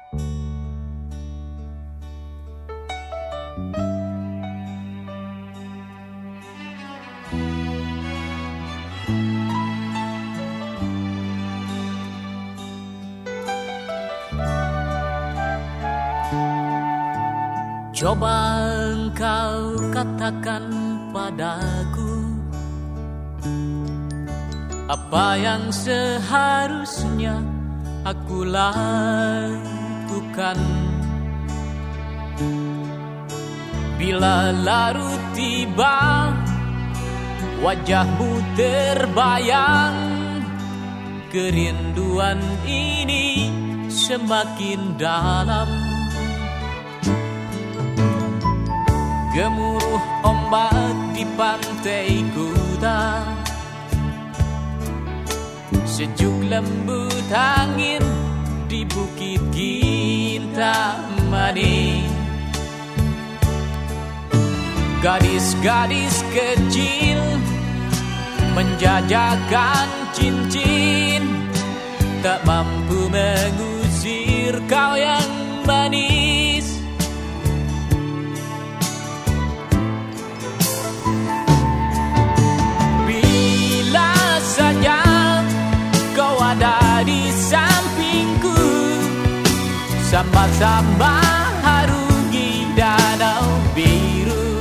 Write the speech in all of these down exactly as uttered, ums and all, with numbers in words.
Coba engkau katakan padaku apa yang seharusnya aku lakukan bila larut tiba, wajahmu terbayang, kerinduan ini semakin dalam. Gemuruh ombak di pantai Kuta, sejuk lembut angin di bukit Kintamani. Gadis-gadis kecil menjajakan cincin, tak mampu mengusir kau yang manis. Bila saja kau ada di sampingku, sama-sama harungi danau biru.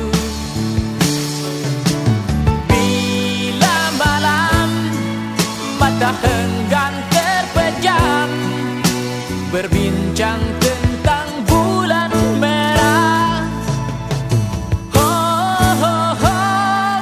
Bila malam mata enggan terpejam, berbincang tentang bulan merah. Oh, oh, oh.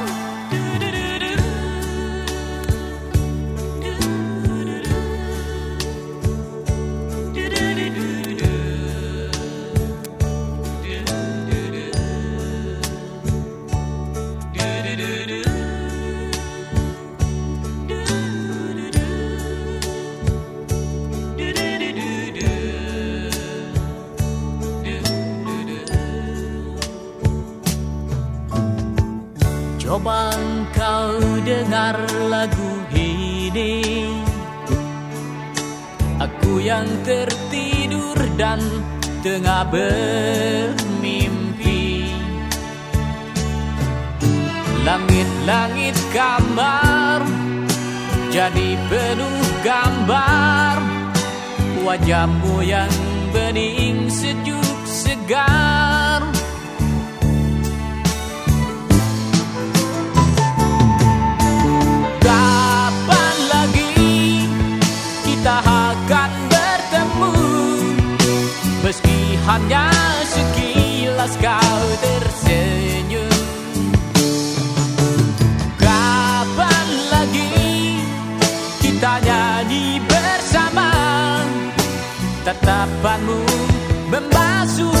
Coba engkau dengar lagu ini, aku yang tertidur dan tengah bermimpi. Langit-langit kamar jadi penuh gambar, wajahmu yang bening sejuk segar. Kapan lagi kita akan bertemu, meski hanya sekilas kau tersenyum. Kapan lagi kita nyanyi bersama, tatapanmu membasuh